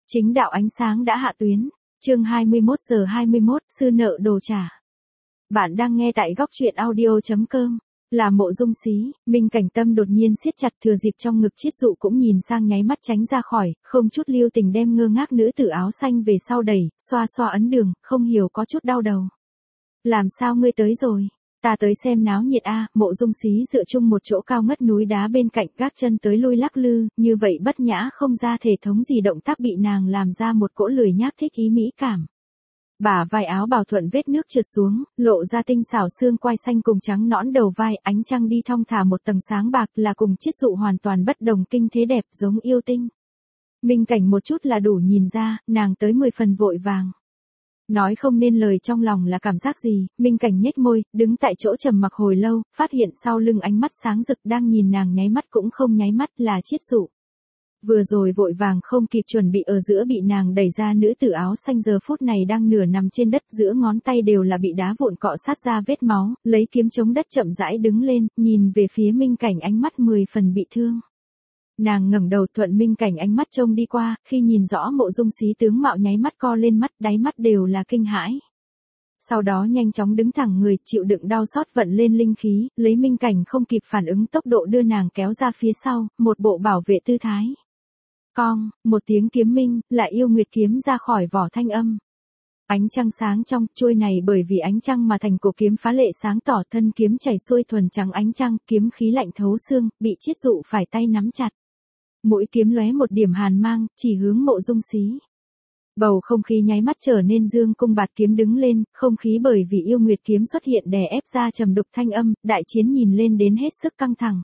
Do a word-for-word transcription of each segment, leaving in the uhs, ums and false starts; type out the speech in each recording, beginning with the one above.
Chính đạo ánh sáng đã hạ tuyến. Chương hai mươi mốt giờ hai mươi mốt, sư nợ đồ trả. Bạn đang nghe tại góc truyện audio chấm com. Là Mộ Dung Xí, Minh Cảnh tâm đột nhiên siết chặt, thừa dịp trong ngực Chiết Dụ cũng nhìn sang nháy mắt tránh ra khỏi, không chút lưu tình đem ngơ ngác nữ tử áo xanh về sau đẩy, xoa xoa ấn đường, không hiểu có chút đau đầu. Làm sao ngươi tới rồi? Ta tới xem náo nhiệt a. Mộ Dung Xí dựa chung một chỗ cao ngất núi đá bên cạnh, gác chân tới lui lắc lư, như vậy bất nhã không ra thể thống gì, động tác bị nàng làm ra một cỗ lười nhác thích ý mỹ cảm. Bả vai áo bào thuận vết nước trượt xuống, lộ ra tinh xảo xương quai xanh cùng trắng nõn đầu vai, ánh trăng đi thong thả một tầng sáng bạc, là cùng Chiết Dụ hoàn toàn bất đồng kinh thế đẹp, giống yêu tinh. Minh Cảnh một chút là đủ nhìn ra, nàng tới mười phần vội vàng. Nói không nên lời trong lòng là cảm giác gì, Minh Cảnh nhếch môi, đứng tại chỗ trầm mặc hồi lâu, phát hiện sau lưng ánh mắt sáng rực đang nhìn nàng nháy mắt cũng không nháy mắt, là Chiết Dụ. Vừa rồi vội vàng không kịp chuẩn bị ở giữa bị nàng đẩy ra nữ tử áo xanh giờ phút này đang nửa nằm trên đất, giữa ngón tay đều là bị đá vụn cọ sát ra vết máu, lấy kiếm chống đất chậm rãi đứng lên, nhìn về phía Minh Cảnh ánh mắt mười phần bị thương. Nàng ngẩng đầu thuận Minh Cảnh ánh mắt trông đi qua, khi nhìn rõ Mộ Dung Xí tướng mạo nháy mắt co lên mắt, đáy mắt đều là kinh hãi. Sau đó nhanh chóng đứng thẳng người, chịu đựng đau xót vận lên linh khí, lấy Minh Cảnh không kịp phản ứng tốc độ đưa nàng kéo ra phía sau, một bộ bảo vệ tư thái. Cong, một tiếng kiếm minh, lại yêu nguyệt kiếm ra khỏi vỏ thanh âm. Ánh trăng sáng trong, chuôi này bởi vì ánh trăng mà thành cổ kiếm phá lệ sáng tỏ, thân kiếm chảy xuôi thuần trắng ánh trăng, kiếm khí lạnh thấu xương, bị Chiết Dụ phải tay nắm chặt. Mũi kiếm lóe một điểm hàn mang, chỉ hướng Mộ Dung Xí. Bầu không khí nháy mắt trở nên dương cung bạt kiếm đứng lên, không khí bởi vì yêu nguyệt kiếm xuất hiện đè ép ra trầm đục thanh âm, đại chiến nhìn lên đến hết sức căng thẳng.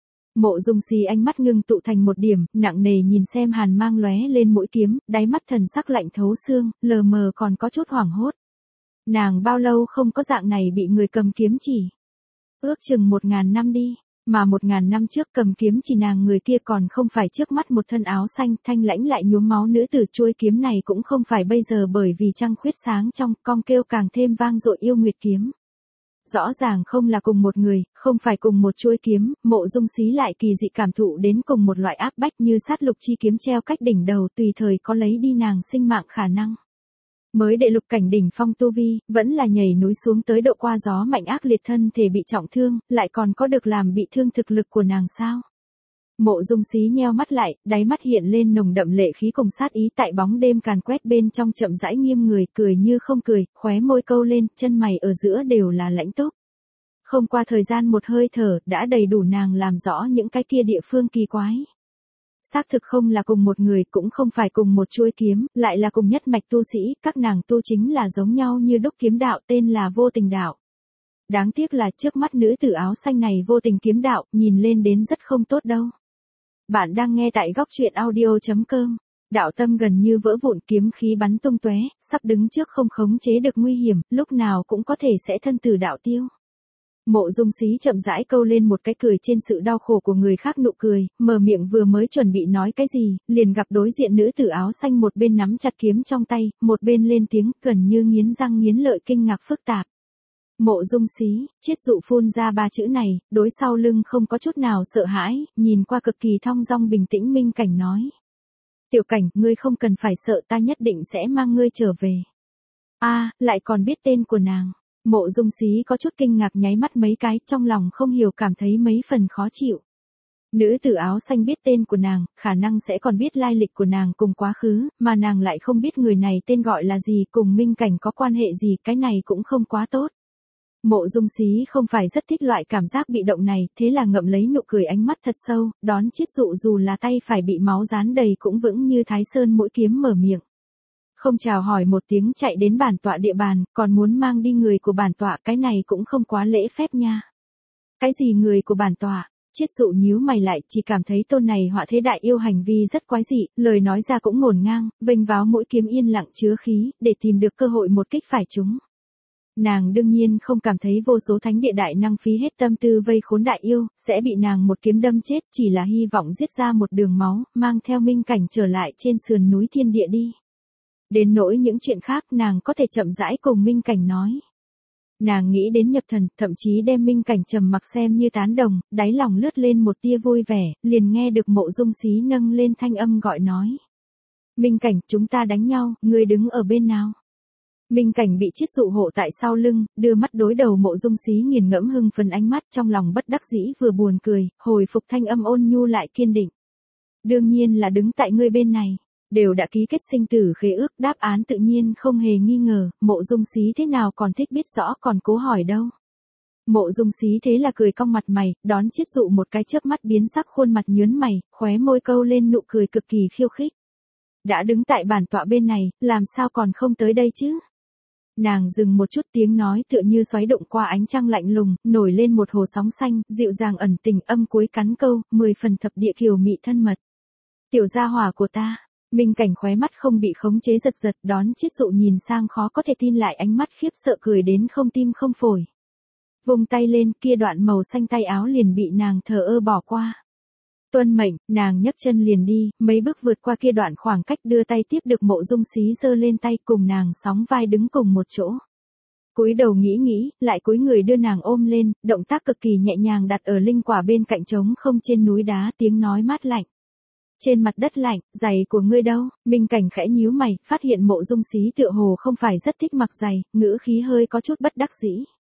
Mộ Dung Xí ánh mắt ngưng tụ thành một điểm, nặng nề nhìn xem hàn mang lóe lên mũi kiếm, đáy mắt thần sắc lạnh thấu xương, lờ mờ còn có chút hoảng hốt. Nàng bao lâu không có dạng này bị người cầm kiếm chỉ? Ước chừng một ngàn năm đi, mà một ngàn năm trước cầm kiếm chỉ nàng người kia còn không phải trước mắt một thân áo xanh thanh lãnh lại nhuốm máu nữ tử, chuôi kiếm này cũng không phải bây giờ bởi vì trăng khuyết sáng trong, cong kêu càng thêm vang dội yêu nguyệt kiếm. Rõ ràng không là cùng một người, không phải cùng một chuôi kiếm, Mộ Dung Xí lại kỳ dị cảm thụ đến cùng một loại áp bách như sát lục chi kiếm treo cách đỉnh đầu, tùy thời có lấy đi nàng sinh mạng khả năng. Mới đệ lục cảnh đỉnh phong tu vi, vẫn là nhảy núi xuống tới độ qua gió mạnh ác liệt, thân thể bị trọng thương, lại còn có được làm bị thương thực lực của nàng sao? Mộ Dung Xí nheo mắt lại, đáy mắt hiện lên nồng đậm lệ khí cùng sát ý, tại bóng đêm càn quét bên trong chậm rãi nghiêm người, cười như không cười, khóe môi câu lên, chân mày ở giữa đều là lãnh túc. Không qua thời gian một hơi thở, đã đầy đủ nàng làm rõ những cái kia địa phương kỳ quái. Xác thực không là cùng một người, cũng không phải cùng một chuôi kiếm, lại là cùng nhất mạch tu sĩ, các nàng tu chính là giống nhau như đúc, kiếm đạo tên là vô tình đạo. Đáng tiếc là trước mắt nữ tử áo xanh này vô tình kiếm đạo, nhìn lên đến rất không tốt đâu. Bạn đang nghe tại góc truyện audio chấm com. Đạo tâm gần như vỡ vụn, kiếm khí bắn tung tóe, sắp đứng trước không khống chế được nguy hiểm, lúc nào cũng có thể sẽ thân tử đạo tiêu. Mộ Dung Xí chậm rãi câu lên một cái cười trên sự đau khổ của người khác nụ cười, mở miệng vừa mới chuẩn bị nói cái gì, liền gặp đối diện nữ tử áo xanh một bên nắm chặt kiếm trong tay, một bên lên tiếng, gần như nghiến răng nghiến lợi kinh ngạc phức tạp. Mộ Dung Xí, Chiết Dụ phun ra ba chữ này, đối sau lưng không có chút nào sợ hãi, nhìn qua cực kỳ thong dong bình tĩnh Minh Cảnh nói. Tiểu Cảnh, ngươi không cần phải sợ, ta nhất định sẽ mang ngươi trở về. A, lại còn biết tên của nàng. Mộ Dung Xí có chút kinh ngạc nháy mắt mấy cái, trong lòng không hiểu cảm thấy mấy phần khó chịu. Nữ tử áo xanh biết tên của nàng, khả năng sẽ còn biết lai lịch của nàng cùng quá khứ, mà nàng lại không biết người này tên gọi là gì, cùng Minh Cảnh có quan hệ gì, cái này cũng không quá tốt. Mộ Dung Xí không phải rất thích loại cảm giác bị động này, thế là ngậm lấy nụ cười ánh mắt thật sâu, đón Chiết Dụ dù là tay phải bị máu dán đầy cũng vững như Thái Sơn mũi kiếm mở miệng. Không chào hỏi một tiếng chạy đến bản tọa địa bàn, còn muốn mang đi người của bản tọa, cái này cũng không quá lễ phép nha. Cái gì người của bản tọa? Chiết Dụ nhíu mày lại, chỉ cảm thấy tôn này họa thế đại yêu hành vi rất quái dị, lời nói ra cũng ngổn ngang, vênh váo mũi kiếm yên lặng chứa khí, để tìm được cơ hội một kích phải chúng. Nàng đương nhiên không cảm thấy vô số thánh địa đại năng phí hết tâm tư vây khốn đại yêu, sẽ bị nàng một kiếm đâm chết, chỉ là hy vọng giết ra một đường máu, mang theo Minh Cảnh trở lại trên sườn núi thiên địa đi. Đến nỗi những chuyện khác nàng có thể chậm rãi cùng Minh Cảnh nói. Nàng nghĩ đến nhập thần, thậm chí đem Minh Cảnh trầm mặc xem như tán đồng, đáy lòng lướt lên một tia vui vẻ, liền nghe được Mộ Dung Xí nâng lên thanh âm gọi nói. Minh Cảnh, chúng ta đánh nhau, ngươi đứng ở bên nào? Minh Cảnh bị Chiết Dụ hộ tại sau lưng, đưa mắt đối đầu Mộ Dung Xí nghiền ngẫm hưng phấn ánh mắt, trong lòng bất đắc dĩ vừa buồn cười, hồi phục thanh âm ôn nhu lại kiên định. Đương nhiên là đứng tại ngươi bên này, đều đã ký kết sinh tử khế ước, đáp án tự nhiên không hề nghi ngờ, Mộ Dung Xí thế nào còn thích biết rõ còn cố hỏi đâu. Mộ Dung Xí thế là cười cong mặt mày, đón Chiết Dụ một cái chớp mắt biến sắc khuôn mặt nhướng mày, khóe môi câu lên nụ cười cực kỳ khiêu khích. Đã đứng tại bản tọa bên này, làm sao còn không tới đây chứ? Nàng dừng một chút, tiếng nói tựa như xoáy động qua ánh trăng lạnh lùng, nổi lên một hồ sóng xanh, dịu dàng ẩn tình, âm cuối cắn câu, mười phần thập địa kiều mị thân mật. Tiểu gia hỏa của ta. Minh Cảnh khóe mắt không bị khống chế giật giật, đón Chiết Dụ nhìn sang khó có thể tin lại ánh mắt khiếp sợ cười đến không tim không phổi. Vung tay lên, kia đoạn màu xanh tay áo liền bị nàng thờ ơ bỏ qua. Tuân mệnh, nàng nhấc chân liền đi, mấy bước vượt qua kia đoạn khoảng cách, đưa tay tiếp được Mộ Dung Xí giơ lên tay, cùng nàng sóng vai đứng cùng một chỗ. Cúi đầu nghĩ nghĩ, lại cúi người đưa nàng ôm lên, động tác cực kỳ nhẹ nhàng đặt ở linh quả bên cạnh trống không trên núi đá, tiếng nói mát lạnh. Trên mặt đất lạnh, giày của ngươi đâu? Minh Cảnh khẽ nhíu mày, phát hiện Mộ Dung Xí tựa hồ không phải rất thích mặc giày, ngữ khí hơi có chút bất đắc dĩ.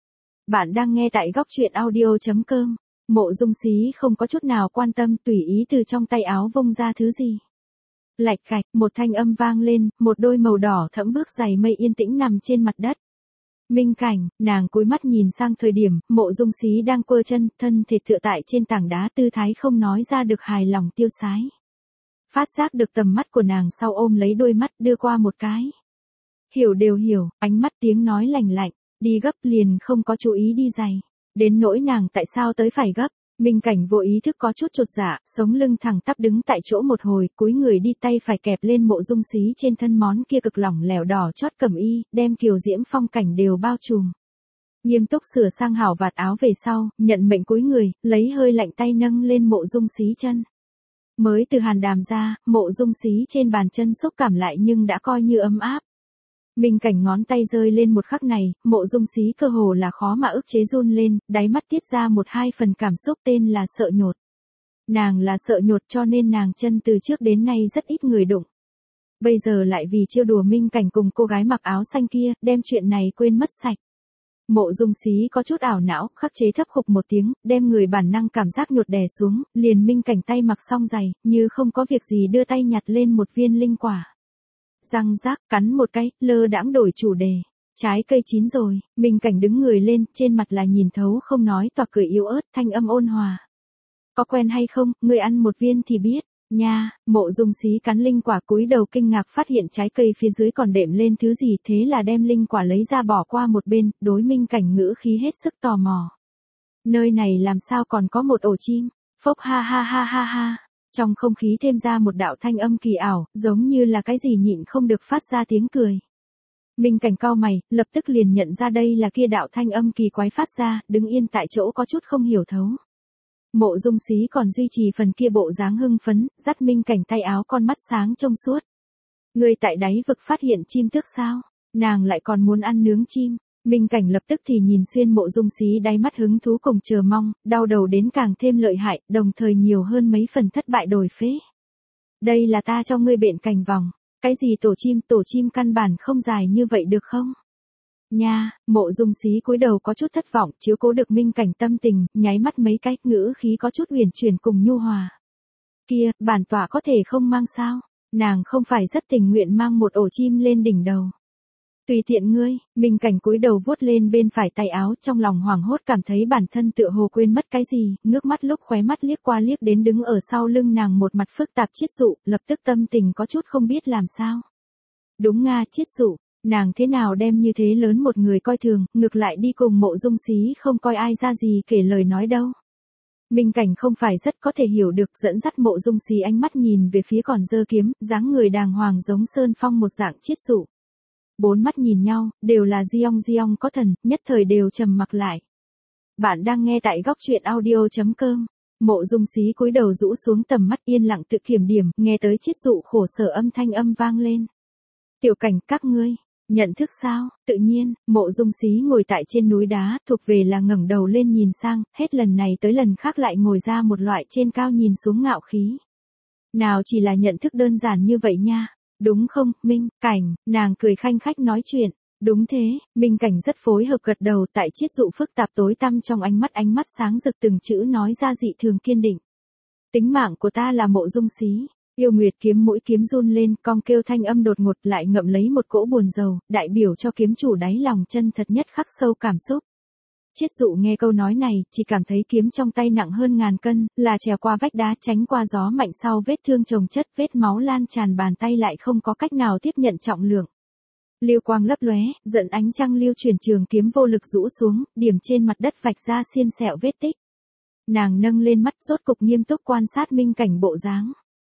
Bạn đang nghe tại góc truyện audio chấm com. Mộ Dung Xí không có chút nào quan tâm, tùy ý từ trong tay áo vung ra thứ gì. Lạch cạch, một thanh âm vang lên, một đôi màu đỏ thẫm bước giày mây yên tĩnh nằm trên mặt đất. Minh Cảnh, nàng cúi mắt nhìn sang thời điểm, Mộ Dung Xí đang quơ chân, thân thể tựa tại trên tảng đá, tư thái không nói ra được hài lòng tiêu sái. Phát giác được tầm mắt của nàng sau ôm lấy đôi mắt đưa qua một cái. Hiểu đều hiểu, ánh mắt tiếng nói lành lạnh, đi gấp liền không có chú ý đi giày. Đến nỗi nàng tại sao tới phải gấp, Minh Cảnh vô ý thức có chút chột dạ, sống lưng thẳng tắp đứng tại chỗ một hồi, cúi người đi tay phải kẹp lên Mộ Dung Xí trên thân món kia cực lỏng lẻo đỏ chót cẩm y, đem kiều diễm phong cảnh đều bao trùm. Nghiêm túc sửa sang hảo vạt áo về sau, nhận mệnh cúi người, lấy hơi lạnh tay nâng lên Mộ Dung Xí chân. Mới từ hàn đàm ra, Mộ Dung Xí trên bàn chân xúc cảm lại nhưng đã coi như ấm áp. Minh Cảnh ngón tay rơi lên một khắc này, Mộ Dung Xí cơ hồ là khó mà ức chế run lên, đáy mắt tiết ra một hai phần cảm xúc tên là sợ nhột. Nàng là sợ nhột cho nên nàng chân từ trước đến nay rất ít người đụng. Bây giờ lại vì trêu đùa Minh Cảnh cùng cô gái mặc áo xanh kia, đem chuyện này quên mất sạch. Mộ Dung Xí có chút ảo não, khắc chế thấp khục một tiếng, đem người bản năng cảm giác nhột đè xuống, liền Minh Cảnh tay mặc xong giày, như không có việc gì đưa tay nhặt lên một viên linh quả. Răng rác, cắn một cái, lơ đãng đổi chủ đề. Trái cây chín rồi, Minh Cảnh đứng người lên, trên mặt là nhìn thấu không nói toạc cười yếu ớt, thanh âm ôn hòa. Có quen hay không, ngươi ăn một viên thì biết. Nha, Mộ Dung Xí cắn linh quả cúi đầu kinh ngạc phát hiện trái cây phía dưới còn đệm lên thứ gì, thế là đem linh quả lấy ra bỏ qua một bên, đối Minh Cảnh ngữ khí hết sức tò mò. Nơi này làm sao còn có một ổ chim? Phốc ha ha ha ha ha. Trong không khí thêm ra một đạo thanh âm kỳ ảo, giống như là cái gì nhịn không được phát ra tiếng cười. Minh Cảnh cau mày, lập tức liền nhận ra đây là kia đạo thanh âm kỳ quái phát ra, đứng yên tại chỗ có chút không hiểu thấu. Mộ Dung Xí còn duy trì phần kia bộ dáng hưng phấn, dắt Minh Cảnh tay áo con mắt sáng trong suốt. Người tại đáy vực phát hiện chim tước sao? Nàng lại còn muốn ăn nướng chim. Minh Cảnh lập tức thì nhìn xuyên Mộ Dung Xí đáy mắt hứng thú cùng chờ mong, đau đầu đến càng thêm lợi hại, đồng thời nhiều hơn mấy phần thất bại đổi phế. Đây là ta cho ngươi bện cành vòng. Cái gì tổ chim, tổ chim căn bản không dài như vậy được không? Nha, Mộ Dung Xí cúi đầu có chút thất vọng, chiếu cố được Minh Cảnh tâm tình, nháy mắt mấy cái, ngữ khí có chút uyển chuyển cùng nhu hòa. Kia, bản tọa có thể không mang sao? Nàng không phải rất tình nguyện mang một ổ chim lên đỉnh đầu. Tùy tiện ngươi, Minh Cảnh cúi đầu vuốt lên bên phải tay áo, trong lòng hoảng hốt cảm thấy bản thân tựa hồ quên mất cái gì, ngước mắt lúc khóe mắt liếc qua liếc đến đứng ở sau lưng nàng một mặt phức tạp Chiết Dụ, lập tức tâm tình có chút không biết làm sao. Đúng nga, Chiết Dụ, nàng thế nào đem như thế lớn một người coi thường, ngược lại đi cùng Mộ Dung Xí không coi ai ra gì kể lời nói đâu. Minh Cảnh không phải rất có thể hiểu được, dẫn dắt Mộ Dung Xí ánh mắt nhìn về phía còn giơ kiếm, dáng người đàng hoàng giống Sơn Phong một dạng Chiết Dụ. Bốn mắt nhìn nhau, đều là Diong Diong có thần, nhất thời đều trầm mặc lại. Bạn đang nghe tại góc truyện audio chấm com. Mộ Dung Xí cúi đầu rũ xuống tầm mắt yên lặng tự kiểm điểm, nghe tới Chiết Dụ khổ sở âm thanh âm vang lên. Tiểu Cảnh, các ngươi, nhận thức sao? Tự nhiên, Mộ Dung Xí ngồi tại trên núi đá, thuộc về là ngẩng đầu lên nhìn sang, hết lần này tới lần khác lại ngồi ra một loại trên cao nhìn xuống ngạo khí. Nào chỉ là nhận thức đơn giản như vậy nha. Đúng không, Minh Cảnh, nàng cười khanh khách nói chuyện. Đúng thế, Minh Cảnh rất phối hợp gật đầu, tại chiết dụ phức tạp tối tăm trong ánh mắt ánh mắt sáng rực từng chữ nói ra dị thường kiên định. Tính mạng của ta là Mộ Dung Xí. Yêu Nguyệt kiếm mũi kiếm run lên, cong kêu thanh âm đột ngột lại ngậm lấy một cỗ buồn rầu, đại biểu cho kiếm chủ đáy lòng chân thật nhất khắc sâu cảm xúc. Chiết dụ nghe câu nói này, chỉ cảm thấy kiếm trong tay nặng hơn ngàn cân, là trèo qua vách đá tránh qua gió mạnh sau vết thương chồng chất, vết máu lan tràn bàn tay lại không có cách nào tiếp nhận trọng lượng. Lưu quang lấp lóe, giận ánh trăng lưu chuyển trường kiếm vô lực rũ xuống, điểm trên mặt đất vạch ra xiên sẹo vết tích. Nàng nâng lên mắt rốt cục nghiêm túc quan sát Minh Cảnh bộ dáng.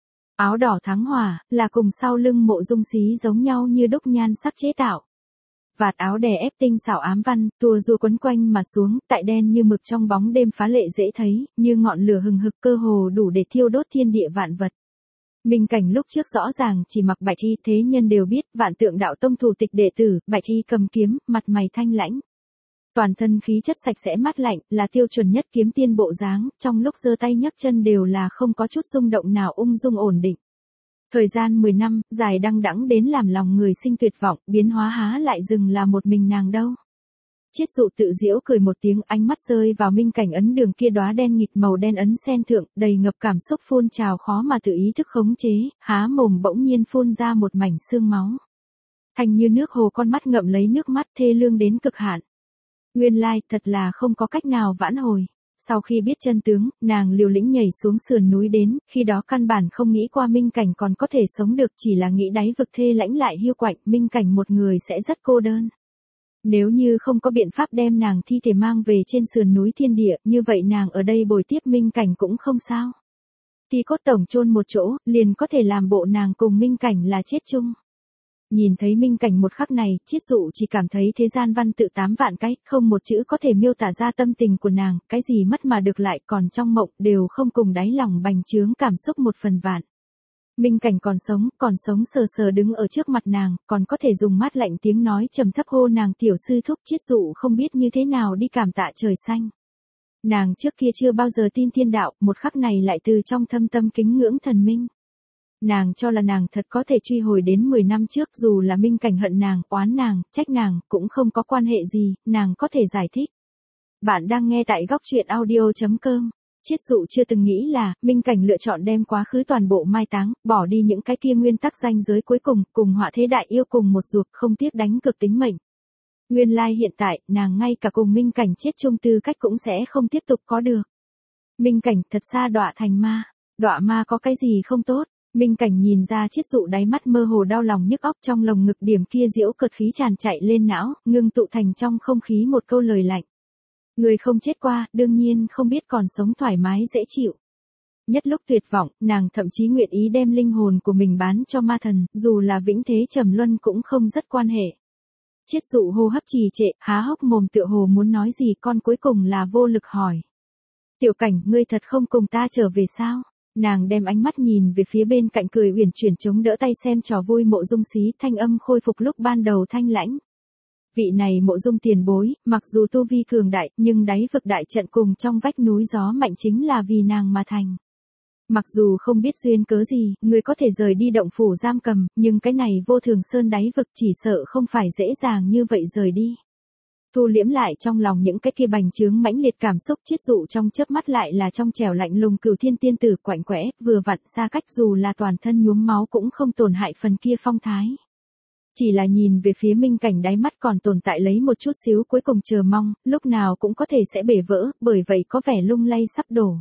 Áo đỏ thắng hỏa, là cùng sau lưng Mộ Dung Xí giống nhau như đúc nhan sắc chế tạo. Vạt áo đè ép tinh xảo ám văn, tua rua quấn quanh mà xuống, tại đen như mực trong bóng đêm phá lệ dễ thấy, như ngọn lửa hừng hực cơ hồ đủ để thiêu đốt thiên địa vạn vật. Minh Cảnh lúc trước rõ ràng chỉ mặc bạch y, thế nhân đều biết, Vạn Tượng Đạo Tông thủ tịch đệ tử, bạch y cầm kiếm, mặt mày thanh lãnh. Toàn thân khí chất sạch sẽ mát lạnh, là tiêu chuẩn nhất kiếm tiên bộ dáng, trong lúc giơ tay nhấc chân đều là không có chút rung động nào, ung dung ổn định. Thời gian mười năm, dài đăng đẵng đến làm lòng người sinh tuyệt vọng, biến hóa há lại dừng là một mình nàng đâu. Chiết dụ tự giễu cười một tiếng, ánh mắt rơi vào Minh Cảnh ấn đường kia đóa đen nghịt màu đen ấn sen thượng, đầy ngập cảm xúc phun trào khó mà tự ý thức khống chế, há mồm bỗng nhiên phun ra một mảnh xương máu. Thành như nước hồ, con mắt ngậm lấy nước mắt, thê lương đến cực hạn. Nguyên lai, thật là không có cách nào vãn hồi. Sau khi biết chân tướng, nàng liều lĩnh nhảy xuống sườn núi đến, khi đó căn bản không nghĩ qua Minh Cảnh còn có thể sống được, chỉ là nghĩ đáy vực thê lãnh lại hiu quạnh, Minh Cảnh một người sẽ rất cô đơn. Nếu như không có biện pháp đem nàng thi thể mang về trên sườn núi thiên địa, như vậy nàng ở đây bồi tiếp Minh Cảnh cũng không sao. Thì cốt tổng chôn một chỗ, liền có thể làm bộ nàng cùng Minh Cảnh là chết chung. Nhìn thấy Minh Cảnh một khắc này, Chiết dụ chỉ cảm thấy thế gian văn tự tám vạn cái, không một chữ có thể miêu tả ra tâm tình của nàng, cái gì mất mà được lại, còn trong mộng đều không cùng đáy lòng bành trướng cảm xúc một phần vạn. Minh Cảnh còn sống, còn sống sờ sờ đứng ở trước mặt nàng, còn có thể dùng mát lạnh tiếng nói trầm thấp hô nàng tiểu sư thúc. Chiết dụ không biết như thế nào đi cảm tạ trời xanh. Nàng trước kia chưa bao giờ tin thiên đạo, một khắc này lại từ trong thâm tâm kính ngưỡng thần minh. Nàng cho là nàng thật có thể truy hồi đến mười năm trước, dù là Minh Cảnh hận nàng, oán nàng, trách nàng, cũng không có quan hệ gì, nàng có thể giải thích. Bạn đang nghe tại góc truyện audio chấm com. Chiết dụ chưa từng nghĩ là, Minh Cảnh lựa chọn đem quá khứ toàn bộ mai táng, bỏ đi những cái kia nguyên tắc ranh giới cuối cùng, cùng họa thế đại yêu cùng một ruột, không tiếc đánh cược tính mệnh. Nguyên lai hiện tại, nàng ngay cả cùng Minh Cảnh chết chung tư cách cũng sẽ không tiếp tục có được. Minh Cảnh thật xa đọa thành ma. Đọa ma có cái gì không tốt? Minh Cảnh nhìn ra Chiết dụ đáy mắt mơ hồ đau lòng nhức óc, trong lồng ngực điểm kia diễu cợt khí tràn chạy lên não, ngưng tụ thành trong không khí một câu lời lạnh. Người không chết qua, đương nhiên không biết còn sống thoải mái dễ chịu. Nhất lúc tuyệt vọng, nàng thậm chí nguyện ý đem linh hồn của mình bán cho ma thần, dù là vĩnh thế trầm luân cũng không rất quan hệ. Chiết dụ hô hấp trì trệ, há hốc mồm tựa hồ muốn nói gì, con cuối cùng là vô lực hỏi. Tiểu Cảnh, ngươi thật không cùng ta trở về sao? Nàng đem ánh mắt nhìn về phía bên cạnh cười uyển chuyển chống đỡ tay xem trò vui Mộ Dung Xí, thanh âm khôi phục lúc ban đầu thanh lãnh. Vị này Mộ Dung tiền bối, mặc dù tu vi cường đại, nhưng đáy vực đại trận cùng trong vách núi gió mạnh chính là vì nàng mà thành. Mặc dù không biết duyên cớ gì, người có thể rời đi động phủ giam cầm, nhưng cái này vô thường sơn đáy vực chỉ sợ không phải dễ dàng như vậy rời đi. Thu liễm lại trong lòng những cái kia bành trướng mãnh liệt cảm xúc, Chiết dụ trong chớp mắt lại là trong trẻo lạnh lùng Cửu Thiên tiên tử quạnh quẽ, vừa vặn xa cách, dù là toàn thân nhuốm máu cũng không tổn hại phần kia phong thái. Chỉ là nhìn về phía Minh Cảnh đáy mắt còn tồn tại lấy một chút xíu cuối cùng chờ mong, lúc nào cũng có thể sẽ bể vỡ, bởi vậy có vẻ lung lay sắp đổ.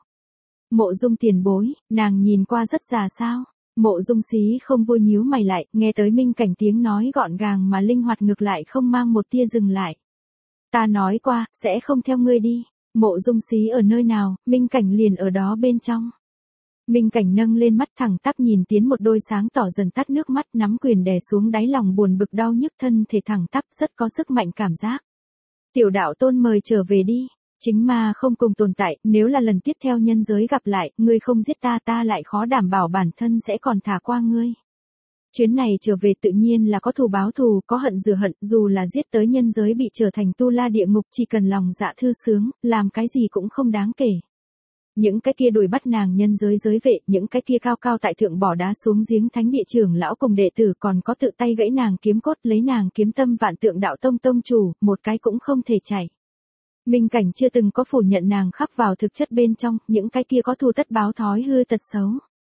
Mộ Dung tiền bối, nàng nhìn qua rất già sao? Mộ Dung Xí không vui nhíu mày lại, nghe tới Minh Cảnh tiếng nói gọn gàng mà linh hoạt ngược lại không mang một tia dừng lại. Ta nói qua, sẽ không theo ngươi đi. Mộ Dung Xí ở nơi nào, Minh Cảnh liền ở đó bên trong. Minh Cảnh nâng lên mắt thẳng tắp nhìn tiến một đôi sáng tỏ dần tắt nước mắt, nắm quyền đè xuống đáy lòng buồn bực đau nhức, thân thể thẳng tắp rất có sức mạnh cảm giác. Tiểu đạo tôn mời trở về đi. Chính ma không cùng tồn tại, nếu là lần tiếp theo nhân giới gặp lại, ngươi không giết ta ta lại khó đảm bảo bản thân sẽ còn thả qua ngươi. Chuyến này trở về tự nhiên là có thù báo thù, có hận rửa hận, dù là giết tới nhân giới bị trở thành tu la địa ngục, chỉ cần lòng dạ thư sướng, làm cái gì cũng không đáng kể. Những cái kia đuổi bắt nàng nhân giới giới vệ, những cái kia cao cao tại thượng bỏ đá xuống giếng thánh địa trưởng lão cùng đệ tử, còn có tự tay gãy nàng kiếm cốt lấy nàng kiếm tâm vạn tượng đạo tông tông chủ, một cái cũng không thể chạy. Minh Cảnh chưa từng có phủ nhận nàng khắc vào thực chất bên trong, những cái kia có thù tất báo thói hư tật xấu.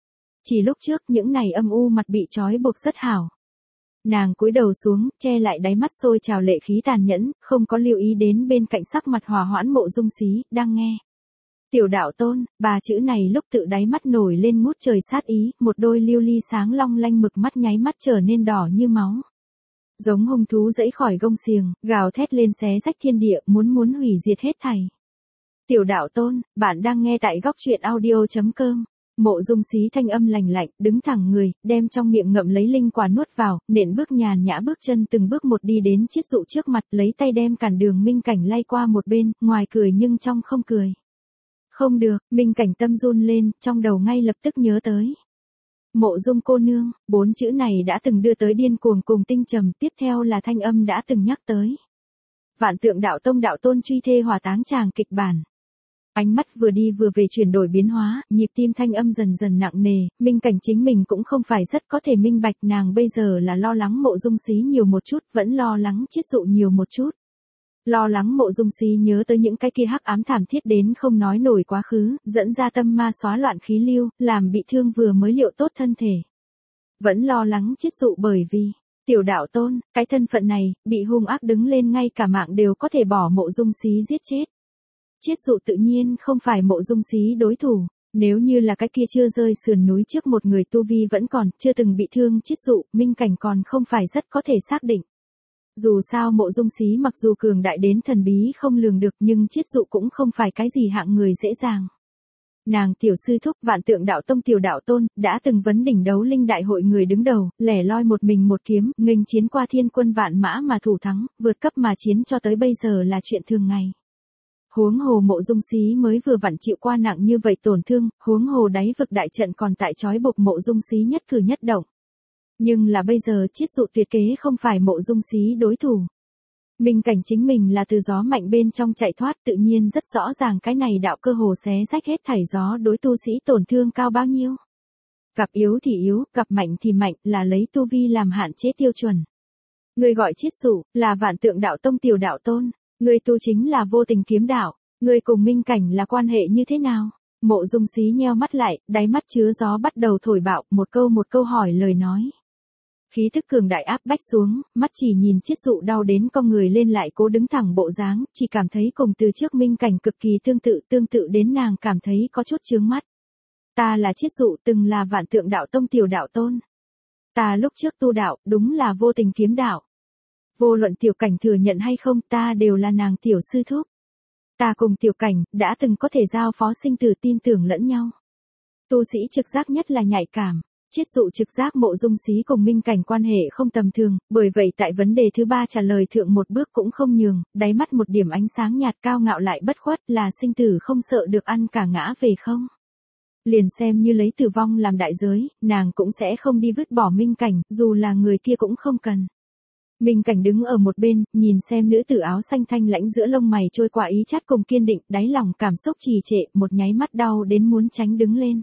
Chỉ lúc trước những này âm u mặt bị trói buộc rất hảo. Nàng cúi đầu xuống, che lại đáy mắt sôi trào lệ khí tàn nhẫn, không có lưu ý đến bên cạnh sắc mặt hòa hoãn Mộ Dung Xí, đang nghe. Tiểu đạo tôn, bà chữ này lúc tự đáy mắt nổi lên ngút trời sát ý, một đôi lưu ly sáng long lanh mực mắt nháy mắt trở nên đỏ như máu. Giống hung thú dẫy khỏi gông xiềng, gào thét lên xé rách thiên địa, muốn muốn hủy diệt hết thảy. Tiểu đạo tôn, bạn đang nghe tại góc truyện audio chấm com. Mộ Dung Xí thanh âm lành lạnh, đứng thẳng người, đem trong miệng ngậm lấy linh quả nuốt vào, nện bước nhàn nhã bước chân từng bước một đi đến chiết dụ trước mặt, lấy tay đem cản đường Minh Cảnh lay qua một bên, ngoài cười nhưng trong không cười. Không được, Minh Cảnh tâm run lên, trong đầu ngay lập tức nhớ tới. Mộ Dung cô nương, bốn chữ này đã từng đưa tới điên cuồng cùng tinh trầm, tiếp theo là thanh âm đã từng nhắc tới. Vạn tượng đạo tông đạo tôn truy thê hỏa táng tràng kịch bản. Ánh mắt vừa đi vừa về chuyển đổi biến hóa, nhịp tim thanh âm dần dần nặng nề, Minh Cảnh chính mình cũng không phải rất có thể minh bạch, nàng bây giờ là lo lắng Mộ Dung Xí nhiều một chút, vẫn lo lắng chiết dụ nhiều một chút. Lo lắng Mộ Dung Xí nhớ tới những cái kia hắc ám thảm thiết đến không nói nổi quá khứ, dẫn ra tâm ma xóa loạn khí lưu, làm bị thương vừa mới liệu tốt thân thể. Vẫn lo lắng chiết dụ bởi vì, tiểu đạo tôn, cái thân phận này, bị hung ác đứng lên ngay cả mạng đều có thể bỏ Mộ Dung Xí giết chết. Chiết dụ tự nhiên không phải Mộ Dung Xí đối thủ, nếu như là cái kia chưa rơi sườn núi trước một người tu vi vẫn còn, chưa từng bị thương chiết dụ, Minh Cảnh còn không phải rất có thể xác định. Dù sao Mộ Dung Xí mặc dù cường đại đến thần bí không lường được nhưng chiết dụ cũng không phải cái gì hạng người dễ dàng. Nàng tiểu sư thúc vạn tượng đạo tông tiểu đạo tôn, đã từng vấn đỉnh đấu linh đại hội người đứng đầu, lẻ loi một mình một kiếm, nghênh chiến qua thiên quân vạn mã mà thủ thắng, vượt cấp mà chiến cho tới bây giờ là chuyện thường ngày. Huống hồ Mộ Dung Xí mới vừa vặn chịu qua nặng như vậy tổn thương, huống hồ đáy vực đại trận còn tại trói buộc Mộ Dung Xí nhất cử nhất động. Nhưng là bây giờ chiết dụ tuyệt kế không phải Mộ Dung Xí đối thủ. Minh Cảnh chính mình là từ gió mạnh bên trong chạy thoát, tự nhiên rất rõ ràng cái này đạo cơ hồ xé rách hết thảy gió đối tu sĩ tổn thương cao bao nhiêu. Gặp yếu thì yếu, gặp mạnh thì mạnh, là lấy tu vi làm hạn chế tiêu chuẩn. Người gọi chiết dụ, là vạn tượng đạo tông tiểu đạo tôn. Người tu chính là vô tình kiếm đạo, người cùng Minh Cảnh là quan hệ như thế nào? Mộ Dung Xí nheo mắt lại, đáy mắt chứa gió bắt đầu thổi bạo, một câu một câu hỏi lời nói. Khí thức cường đại áp bách xuống, mắt chỉ nhìn chiết dụ đau đến con người lên lại cố đứng thẳng bộ dáng, chỉ cảm thấy cùng từ trước Minh Cảnh cực kỳ tương tự, tương tự đến nàng cảm thấy có chút chướng mắt. Ta là chiết dụ, từng là vạn tượng đạo tông tiểu đạo tôn. Ta lúc trước tu đạo, đúng là vô tình kiếm đạo. Vô luận tiểu cảnh thừa nhận hay không, ta đều là nàng tiểu sư thúc. Ta cùng tiểu cảnh, đã từng có thể giao phó sinh tử tin tưởng lẫn nhau. Tu sĩ trực giác nhất là nhạy cảm. Chiết dụ trực giác Mộ Dung Xí cùng Minh Cảnh quan hệ không tầm thường, bởi vậy tại vấn đề thứ ba trả lời thượng một bước cũng không nhường, đáy mắt một điểm ánh sáng nhạt cao ngạo lại bất khuất, là sinh tử không sợ được ăn cả ngã về không. Liền xem như lấy tử vong làm đại giới, nàng cũng sẽ không đi vứt bỏ Minh Cảnh, dù là người kia cũng không cần. Minh Cảnh đứng ở một bên, nhìn xem nữ tử áo xanh thanh lãnh giữa lông mày trôi qua ý chát cùng kiên định, đáy lòng cảm xúc trì trệ, một nháy mắt đau đến muốn tránh đứng lên.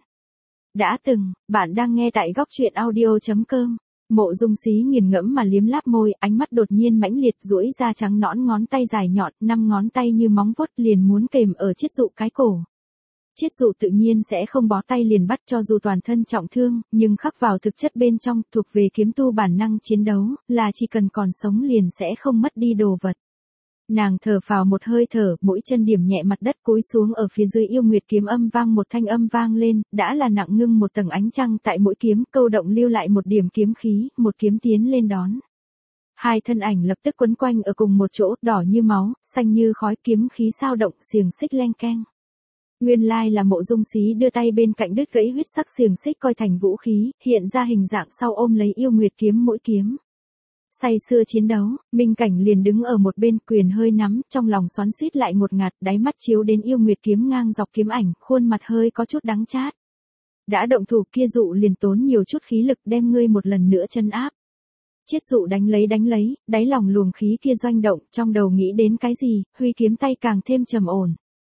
Đã từng, bạn đang nghe tại góc truyện audio chấm com. Mộ Dung Xí nghiền ngẫm mà liếm láp môi, ánh mắt đột nhiên mãnh liệt, duỗi ra trắng nõn ngón tay dài nhọn, năm ngón tay như móng vuốt liền muốn kềm ở chiết dụ cái cổ. Chiết dụ tự nhiên sẽ không bó tay liền bắt cho dù toàn thân trọng thương, nhưng khắc vào thực chất bên trong, thuộc về kiếm tu bản năng chiến đấu, là chỉ cần còn sống liền sẽ không mất đi đồ vật. Nàng thở phào một hơi thở, mũi chân điểm nhẹ mặt đất cúi xuống ở phía dưới yêu nguyệt kiếm âm vang một thanh âm vang lên, đã là nặng ngưng một tầng ánh trăng tại mũi kiếm, câu động lưu lại một điểm kiếm khí, một kiếm tiến lên đón. Hai thân ảnh lập tức quấn quanh ở cùng một chỗ, đỏ như máu, xanh như khói, kiếm khí sao động, xiềng xích leng keng. Nguyên lai là Mộ Dung Xí đưa tay bên cạnh đứt gãy huyết sắc xiềng xích coi thành vũ khí, hiện ra hình dạng sau ôm lấy yêu nguyệt kiếm mũi kiếm. Say sưa chiến đấu, Minh Cảnh liền đứng ở một bên, quyền hơi nắm, trong lòng xoắn xuýt lại ngột ngạt, đáy mắt chiếu đến yêu nguyệt kiếm ngang dọc kiếm ảnh, khuôn mặt hơi có chút đắng chát. Đã động thủ kia dụ liền tốn nhiều chút khí lực đem ngươi một lần nữa chân áp. Chiết dụ đánh lấy đánh lấy, đáy lòng luồng khí kia doanh động, trong đầu nghĩ đến cái gì, huy kiếm tay càng thêm trầm ổn.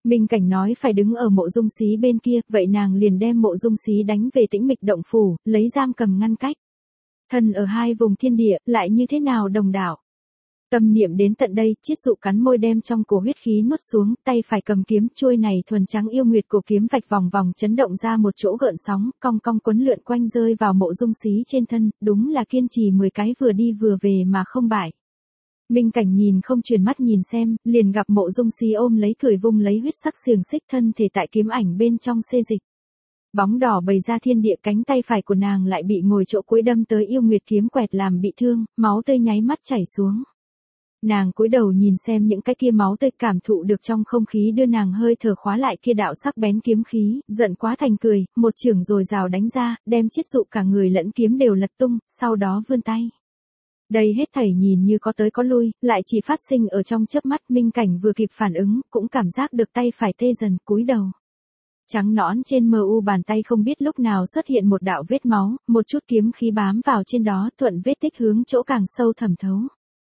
Minh Cảnh nói phải đứng ở Mộ Dung Xí bên kia, vậy nàng liền đem Mộ Dung Xí đánh về Tĩnh Mịch động phủ, lấy giam cầm ngăn cách. Thân ở hai vùng thiên địa, lại như thế nào đồng đạo. Tâm niệm đến tận đây, Chiết Dụ cắn môi đem trong cổ huyết khí nuốt xuống, tay phải cầm kiếm, chuôi này thuần trắng yêu nguyệt cổ kiếm vạch vòng vòng chấn động ra một chỗ gợn sóng, cong cong quấn lượn quanh rơi vào Mộ Dung Xí trên thân, đúng là kiên trì mười cái vừa đi vừa về mà không bại. Minh Cảnh nhìn không chuyển mắt nhìn xem, liền gặp Mộ Dung Xí ôm lấy cười vung lấy huyết sắc xiềng xích thân thể tại kiếm ảnh bên trong xê dịch. Bóng đỏ bày ra thiên địa, cánh tay phải của nàng lại bị ngồi chỗ cuối đâm tới yêu nguyệt kiếm quẹt làm bị thương, máu tươi nháy mắt chảy xuống. Nàng cúi đầu nhìn xem những cái kia máu tươi, cảm thụ được trong không khí đưa nàng hơi thở khóa lại kia đạo sắc bén kiếm khí, giận quá thành cười, một chưởng rồi rào đánh ra, đem Chiết Dụ cả người lẫn kiếm đều lật tung, sau đó vươn tay. Đây hết thảy nhìn như có tới có lui, lại chỉ phát sinh ở trong chớp mắt. Minh Cảnh vừa kịp phản ứng, cũng cảm giác được tay phải tê dần, cúi đầu. Trắng nõn trên mờ u bàn tay không biết lúc nào xuất hiện một đạo vết máu, một chút kiếm khí bám vào trên đó, thuận vết tích hướng chỗ càng sâu thẩm thấu.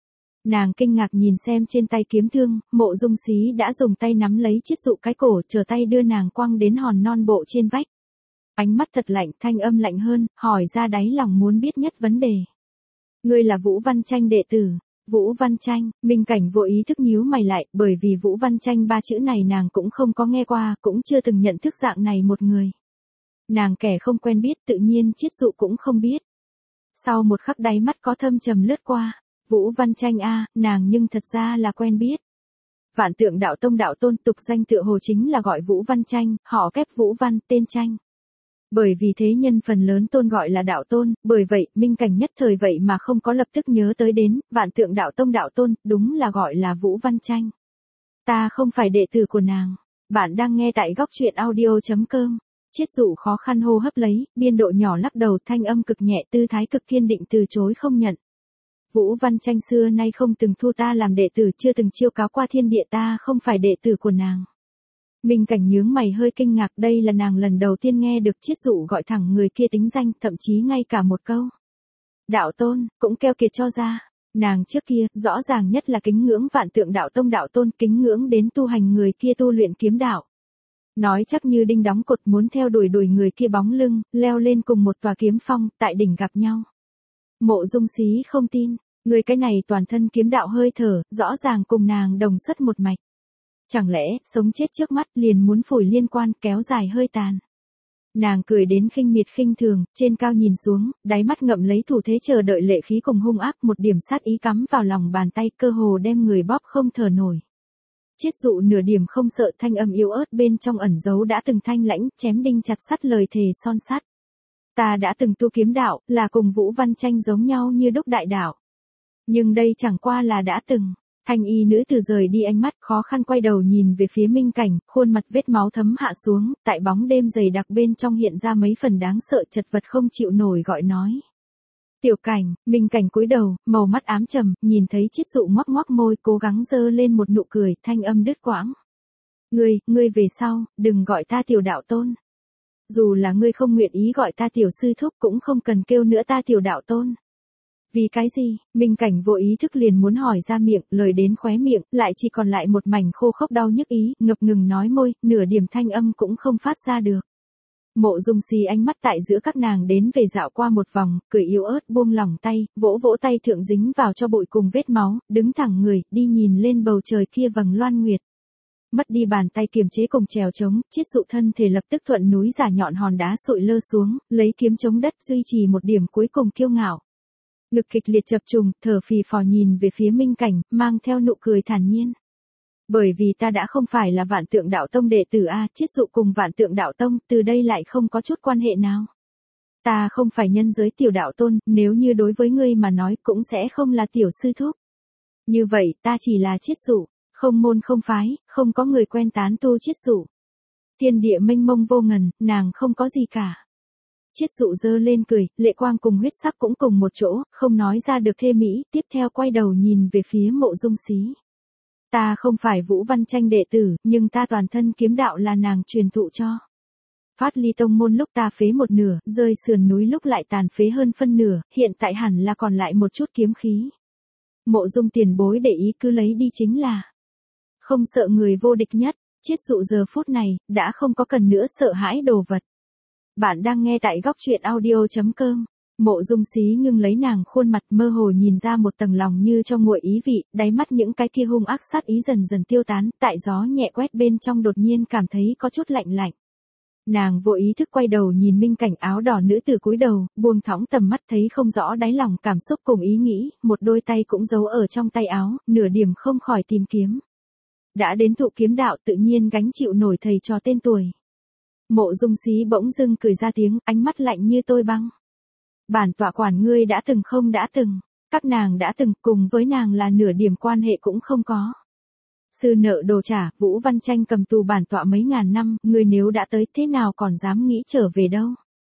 Nàng kinh ngạc nhìn xem trên tay kiếm thương, Mộ Dung Xí đã dùng tay nắm lấy Chiết Dụ cái cổ, trở tay đưa nàng quăng đến hòn non bộ trên vách. Ánh mắt thật lạnh, thanh âm lạnh hơn, hỏi ra đáy lòng muốn biết nhất vấn đề. Ngươi là Vũ Văn Tranh đệ tử. Vũ Văn Tranh, Minh Cảnh vô ý thức nhíu mày lại, bởi vì Vũ Văn Tranh ba chữ này nàng cũng không có nghe qua, cũng chưa từng nhận thức dạng này một người. Nàng kẻ không quen biết, tự nhiên Chiết Dụ cũng không biết. Sau một khắc đáy mắt có thâm trầm lướt qua, Vũ Văn Tranh a, nàng nhưng thật ra là quen biết. Vạn Tượng Đạo Tông đạo tôn, tục danh tựa hồ chính là gọi Vũ Văn Tranh, họ kép Vũ Văn, tên Tranh. Bởi vì thế nhân phần lớn tôn gọi là đạo tôn, bởi vậy, Minh Cảnh nhất thời vậy mà không có lập tức nhớ tới đến, Vạn Tượng Đạo Tông đạo tôn, đúng là gọi là Vũ Văn Tranh. Ta không phải đệ tử của nàng. Bạn đang nghe tại góc truyện audio chấm com. Chiết Dụ khó khăn hô hấp lấy, biên độ nhỏ lắc đầu, thanh âm cực nhẹ, tư thái cực kiên định từ chối không nhận. Vũ Văn Tranh xưa nay không từng thu ta làm đệ tử, chưa từng chiêu cáo qua thiên địa, ta không phải đệ tử của nàng. Minh Cảnh nhướng mày hơi kinh ngạc, đây là nàng lần đầu tiên nghe được Chiết Dụ gọi thẳng người kia tính danh, thậm chí ngay cả một câu đạo tôn, cũng keo kiệt cho ra. Nàng trước kia, rõ ràng nhất là kính ngưỡng Vạn Tượng Đạo Tông đạo tôn, kính ngưỡng đến tu hành người kia tu luyện kiếm đạo. Nói chắc như đinh đóng cột, muốn theo đuổi đuổi người kia bóng lưng, leo lên cùng một tòa kiếm phong, tại đỉnh gặp nhau. Mộ Dung Xí không tin, người cái này toàn thân kiếm đạo hơi thở, rõ ràng cùng nàng đồng xuất một mạch. Chẳng lẽ, sống chết trước mắt liền muốn phủi liên quan, kéo dài hơi tàn. Nàng cười đến khinh miệt khinh thường, trên cao nhìn xuống, đáy mắt ngậm lấy thủ thế chờ đợi lệ khí cùng hung ác, một điểm sát ý cắm vào lòng bàn tay, cơ hồ đem người bóp không thở nổi. Chiết Dụ nửa điểm không sợ, thanh âm yếu ớt bên trong ẩn giấu đã từng thanh lãnh, chém đinh chặt sắt lời thề son sắt. Ta đã từng tu kiếm đạo, là cùng Vũ Văn Tranh giống nhau như đúc đại đạo. Nhưng đây chẳng qua là đã từng. Thanh y nữ từ rời đi ánh mắt, khó khăn quay đầu nhìn về phía Minh Cảnh, khuôn mặt vết máu thấm hạ xuống, tại bóng đêm dày đặc bên trong hiện ra mấy phần đáng sợ, chật vật không chịu nổi gọi nói. Tiểu Cảnh, Minh Cảnh cúi đầu, màu mắt ám trầm, nhìn thấy Chiết Dụ ngoắc ngoắc môi, cố gắng giơ lên một nụ cười, thanh âm đứt quãng. Ngươi, ngươi về sau, đừng gọi ta tiểu đạo tôn. Dù là ngươi không nguyện ý gọi ta tiểu sư thúc, cũng không cần kêu nữa ta tiểu đạo tôn. Vì cái gì? Minh Cảnh vô ý thức liền muốn hỏi ra miệng, lời đến khóe miệng, lại chỉ còn lại một mảnh khô khốc đau nhức ý, ngập ngừng nói môi, nửa điểm thanh âm cũng không phát ra được. Mộ Dung Xí ánh mắt tại giữa các nàng đến về dạo qua một vòng, cười yếu ớt buông lỏng tay, vỗ vỗ tay thượng dính vào cho bụi cùng vết máu, đứng thẳng người, đi nhìn lên bầu trời kia vầng loan nguyệt. Mất đi bàn tay kiềm chế cùng trèo trống, Chiết Dụ thân thể lập tức thuận núi giả nhọn hòn đá sụi lơ xuống, lấy kiếm chống đất duy trì một điểm cuối cùng kiêu ngạo. Ngực kịch liệt chập trùng, thở phì phò nhìn về phía Minh Cảnh, mang theo nụ cười thản nhiên. Bởi vì ta đã không phải là Vạn Tượng Đạo Tông đệ tử a, Chiết Dụ cùng Vạn Tượng Đạo Tông, từ đây lại không có chút quan hệ nào. Ta không phải nhân giới tiểu đạo tôn, nếu như đối với ngươi mà nói cũng sẽ không là tiểu sư thúc. Như vậy, ta chỉ là Chiết Dụ, không môn không phái, không có người quen tán tu Chiết Dụ. Thiên địa mênh mông vô ngần, nàng không có gì cả. Chiết Dụ giơ lên cười, lệ quang cùng huyết sắc cũng cùng một chỗ, không nói ra được thê mỹ, tiếp theo quay đầu nhìn về phía Mộ Dung Xí. Ta không phải Vũ Văn Tranh đệ tử, nhưng ta toàn thân kiếm đạo là nàng truyền thụ cho. Thoát ly tông môn lúc ta phế một nửa, rơi sườn núi lúc lại tàn phế hơn phân nửa, hiện tại hẳn là còn lại một chút kiếm khí. Mộ Dung tiền bối để ý cứ lấy đi chính là. Không sợ người vô địch nhất. Chiết dụ giờ phút này, đã không có cần nữa sợ hãi đồ vật. Bạn đang nghe tại góc truyện audio.com. Mộ Dung Xí ngưng lấy nàng khuôn mặt mơ hồ nhìn ra một tầng lòng như cho nguội ý vị, đáy mắt những cái kia hung ác sát ý dần dần tiêu tán, tại gió nhẹ quét bên trong đột nhiên cảm thấy có chút lạnh lạnh. Nàng vô ý thức quay đầu nhìn Minh Cảnh áo đỏ nữ tử cúi đầu, buông thõng tầm mắt thấy không rõ đáy lòng cảm xúc cùng ý nghĩ, một đôi tay cũng giấu ở trong tay áo, nửa điểm không khỏi tìm kiếm. Đã đến thụ kiếm đạo tự nhiên gánh chịu nổi thầy trò tên tuổi. Mộ Dung Xí bỗng dưng cười ra tiếng, ánh mắt lạnh như tôi băng. Bản tọa quản ngươi đã từng không đã từng, các nàng đã từng cùng với nàng là nửa điểm quan hệ cũng không có. Sư nợ đồ trả, Vũ Văn Tranh cầm tù bản tọa mấy ngàn năm, ngươi nếu đã tới thế nào còn dám nghĩ trở về đâu.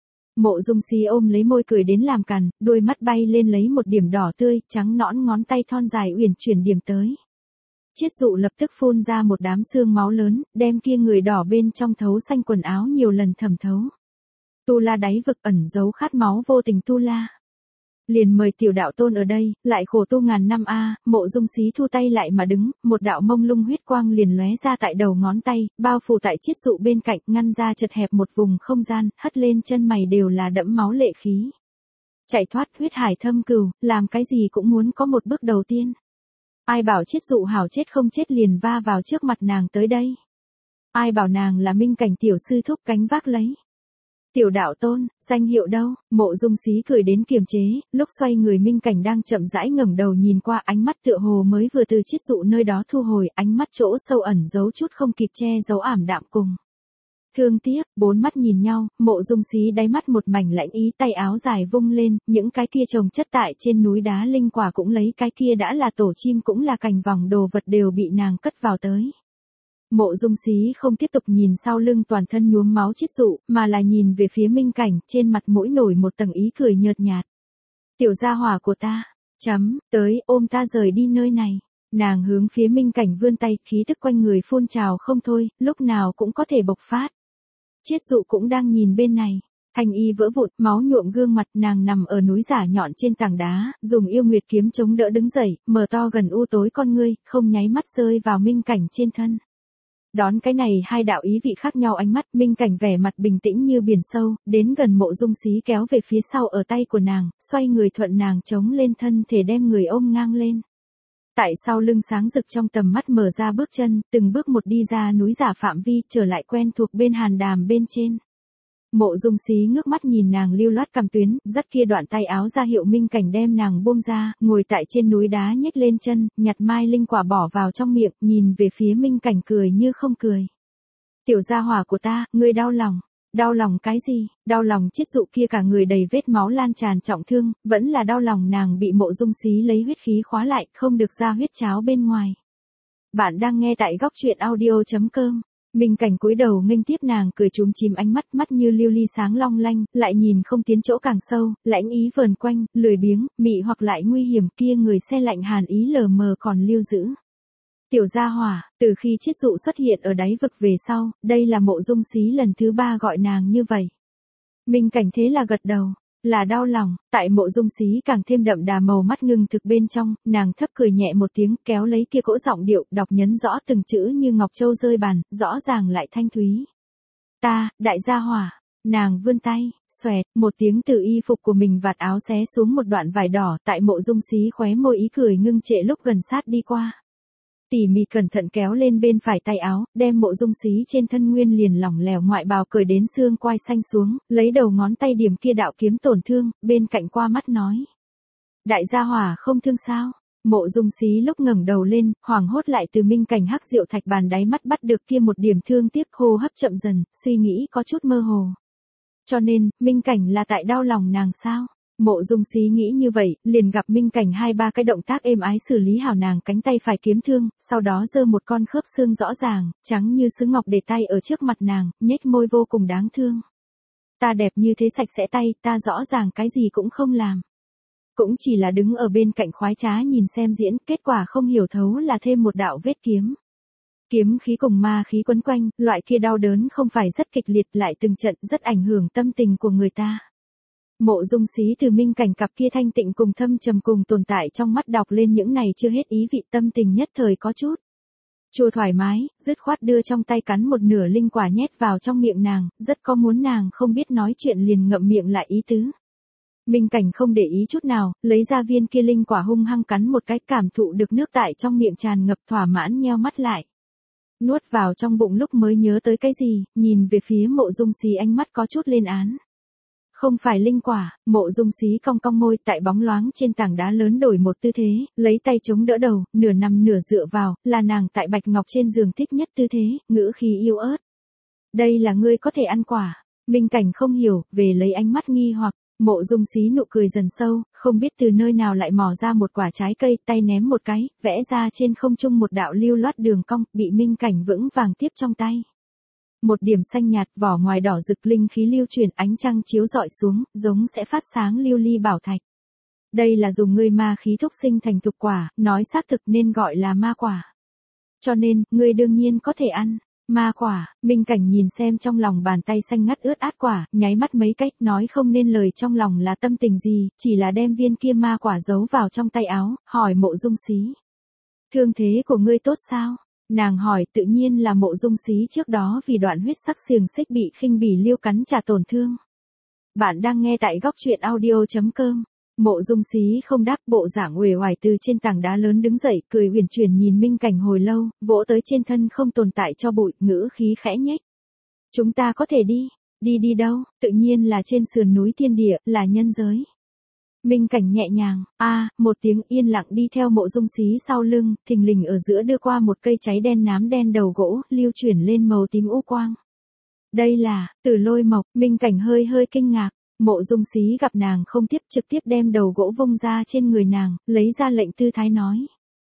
Mộ Dung Xí ôm lấy môi cười đến làm cằn, đôi mắt bay lên lấy một điểm đỏ tươi, trắng nõn ngón tay thon dài uyển chuyển điểm tới. Chiết dụ lập tức phun ra một đám xương máu lớn, đem kia người đỏ bên trong thấu xanh quần áo nhiều lần thẩm thấu. Tu La đáy vực ẩn giấu khát máu vô tình Tu La. Liền mời tiểu đạo tôn ở đây, lại khổ tu ngàn năm a. Mộ Dung Xí thu tay lại mà đứng, một đạo mông lung huyết quang liền lóe ra tại đầu ngón tay, bao phủ tại chiết dụ bên cạnh, ngăn ra chật hẹp một vùng không gian, hất lên chân mày đều là đẫm máu lệ khí. Chạy thoát huyết hải thâm cừu, làm cái gì cũng muốn có một bước đầu tiên. Ai bảo chiết dụ hảo chết không chết liền va vào trước mặt nàng tới đây. Ai bảo nàng là Minh Cảnh tiểu sư thúc cánh vác lấy. Tiểu đạo tôn, danh hiệu đâu? Mộ Dung Xí cười đến kiềm chế, lúc xoay người Minh Cảnh đang chậm rãi ngẩng đầu nhìn qua, ánh mắt tựa hồ mới vừa từ chiết dụ nơi đó thu hồi, ánh mắt chỗ sâu ẩn giấu chút không kịp che giấu ảm đạm cùng thương tiếc. Bốn mắt nhìn nhau, Mộ Dung Xí đáy mắt một mảnh lãnh ý, tay áo dài vung lên, những cái kia trồng chất tại trên núi đá linh quả cũng lấy, cái kia đã là tổ chim cũng là cành vòng đồ vật đều bị nàng cất vào tới. Mộ Dung Xí không tiếp tục nhìn sau lưng toàn thân nhuốm máu chiết dụ, mà là nhìn về phía Minh Cảnh, trên mặt mũi nổi một tầng ý cười nhợt nhạt. Tiểu gia hỏa của ta, chấm, tới, ôm ta rời đi nơi này. Nàng hướng phía Minh Cảnh vươn tay, khí tức quanh người phun trào không thôi, lúc nào cũng có thể bộc phát. Chiết dụ cũng đang nhìn bên này. Thanh y vỡ vụn, máu nhuộm gương mặt, nàng nằm ở núi giả nhọn trên tảng đá, dùng yêu nguyệt kiếm chống đỡ đứng dậy, mở to gần u tối con ngươi, không nháy mắt rơi vào Minh Cảnh trên thân. Đón cái này hai đạo ý vị khác nhau ánh mắt, Minh Cảnh vẻ mặt bình tĩnh như biển sâu, đến gần Mộ Dung Xí kéo về phía sau ở tay của nàng, xoay người thuận nàng chống lên thân thể đem người ôm ngang lên. Tại sau lưng sáng rực trong tầm mắt mở ra bước chân, từng bước một đi ra núi giả phạm vi, trở lại quen thuộc bên hàn đàm bên trên. Mộ Dung Xí ngước mắt nhìn nàng lưu loát cằm tuyến, dắt kia đoạn tay áo ra hiệu Minh Cảnh đem nàng buông ra, ngồi tại trên núi đá nhếch lên chân, nhặt mai linh quả bỏ vào trong miệng, nhìn về phía Minh Cảnh cười như không cười. Tiểu gia hỏa của ta, ngươi đau lòng. Đau lòng cái gì? Đau lòng chiết dụ kia cả người đầy vết máu lan tràn trọng thương, vẫn là đau lòng nàng bị Mộ Dung Xí lấy huyết khí khóa lại, không được ra huyết cháo bên ngoài. Bạn đang nghe tại góc truyện audio.com. Minh Cảnh cúi đầu nghênh tiếp nàng cười chúm chím, ánh mắt mắt như lưu ly sáng long lanh, lại nhìn không tiến chỗ càng sâu, lãnh ý vờn quanh, lười biếng, mị hoặc lại nguy hiểm, kia người se lạnh hàn ý lờ mờ còn lưu giữ. Tiểu gia hỏa, từ khi chiết dụ xuất hiện ở đáy vực về sau, đây là Mộ Dung Xí lần thứ ba gọi nàng như vậy. Minh Cảnh thế là gật đầu, là đau lòng. Tại Mộ Dung Xí càng thêm đậm đà màu mắt ngưng thực bên trong, nàng thấp cười nhẹ một tiếng, kéo lấy kia cỗ giọng điệu, đọc nhấn rõ từng chữ như ngọc châu rơi bàn, rõ ràng lại thanh thúy. Ta, đại gia hỏa. Nàng vươn tay, xoẹt, một tiếng từ y phục của mình vạt áo xé xuống một đoạn vải đỏ, tại Mộ Dung Xí khóe môi ý cười ngưng trệ lúc gần sát đi qua. Tỉ mỉ cẩn thận kéo lên bên phải tay áo, đem Mộ Dung Xí trên thân nguyên liền lỏng lẻo ngoại bào cởi đến xương quai xanh xuống, lấy đầu ngón tay điểm kia đạo kiếm tổn thương, bên cạnh qua mắt nói. Đại gia hỏa không thương sao? Mộ Dung Xí lúc ngẩng đầu lên, hoảng hốt lại từ Minh Cảnh hắc diệu thạch bàn đáy mắt bắt được kia một điểm thương tiếc, hô hấp chậm dần, suy nghĩ có chút mơ hồ. Cho nên, Minh Cảnh là tại đau lòng nàng sao? Mộ Dung Xí nghĩ như vậy, liền gặp Minh Cảnh hai ba cái động tác êm ái xử lý hảo nàng cánh tay phải kiếm thương, sau đó giơ một con khớp xương rõ ràng, trắng như sứ ngọc để tay ở trước mặt nàng, nhếch môi vô cùng đáng thương. Ta đẹp như thế sạch sẽ tay, ta rõ ràng cái gì cũng không làm. Cũng chỉ là đứng ở bên cạnh khoái trá nhìn xem diễn, kết quả không hiểu thấu là thêm một đạo vết kiếm. Kiếm khí cùng ma khí quấn quanh, loại kia đau đớn không phải rất kịch liệt, lại từng trận rất ảnh hưởng tâm tình của người ta. Mộ Dung Xí từ Minh Cảnh cặp kia thanh tịnh cùng thâm trầm cùng tồn tại trong mắt đọc lên những này chưa hết ý vị, tâm tình nhất thời có chút chua thoải mái, dứt khoát đưa trong tay cắn một nửa linh quả nhét vào trong miệng nàng, rất có muốn nàng không biết nói chuyện liền ngậm miệng lại ý tứ. Minh Cảnh không để ý chút nào, lấy ra viên kia linh quả hung hăng cắn một cái, cảm thụ được nước tại trong miệng tràn ngập, thỏa mãn nheo mắt lại. Nuốt vào trong bụng lúc mới nhớ tới cái gì, nhìn về phía Mộ Dung Xí ánh mắt có chút lên án. Không phải linh quả, Mộ Dung Xí cong cong môi, tại bóng loáng trên tảng đá lớn đổi một tư thế, lấy tay chống đỡ đầu, nửa nằm nửa dựa vào, là nàng tại bạch ngọc trên giường thích nhất tư thế, ngữ khí yếu ớt. Đây là ngươi có thể ăn quả. Minh Cảnh không hiểu, về lấy ánh mắt nghi hoặc. Mộ Dung Xí nụ cười dần sâu, không biết từ nơi nào lại mò ra một quả trái cây, tay ném một cái, vẽ ra trên không trung một đạo lưu loát đường cong, bị Minh Cảnh vững vàng tiếp trong tay. Một điểm xanh nhạt, vỏ ngoài đỏ rực, linh khí lưu chuyển, ánh trăng chiếu rọi xuống, giống sẽ phát sáng lưu ly bảo thạch. Đây là dùng ngươi ma khí thúc sinh thành thục quả, nói xác thực nên gọi là ma quả. Cho nên, ngươi đương nhiên có thể ăn. Ma quả. Minh Cảnh nhìn xem trong lòng bàn tay xanh ngắt ướt át quả, nháy mắt mấy cách, nói không nên lời trong lòng là tâm tình gì, chỉ là đem viên kia ma quả giấu vào trong tay áo, hỏi Mộ Dung Xí. Thương thế của ngươi tốt sao? Nàng hỏi, tự nhiên là Mộ Dung Xí trước đó vì đoạn huyết sắc xiềng xích bị khinh bỉ liêu cắn trả tổn thương. Bạn đang nghe tại góc truyện audio chấm com. Mộ Dung Xí không đáp, bộ dạng uể oải từ trên tảng đá lớn đứng dậy, cười uyển chuyển nhìn Minh Cảnh hồi lâu, vỗ tới trên thân không tồn tại cho bụi, ngữ khí khẽ nhếch. Chúng ta có thể đi, đi đi đâu, tự nhiên là trên sườn núi thiên địa, là nhân giới. Minh Cảnh nhẹ nhàng, a, một tiếng yên lặng đi theo Mộ Dung Xí sau lưng, thình lình ở giữa đưa qua một cây cháy đen nám đen đầu gỗ, lưu chuyển lên màu tím u quang. Đây là, Tử Lôi Mộc. Minh Cảnh hơi hơi kinh ngạc. Mộ Dung Xí gặp nàng không tiếp, trực tiếp đem đầu gỗ vung ra trên người nàng, lấy ra lệnh tư thái nói.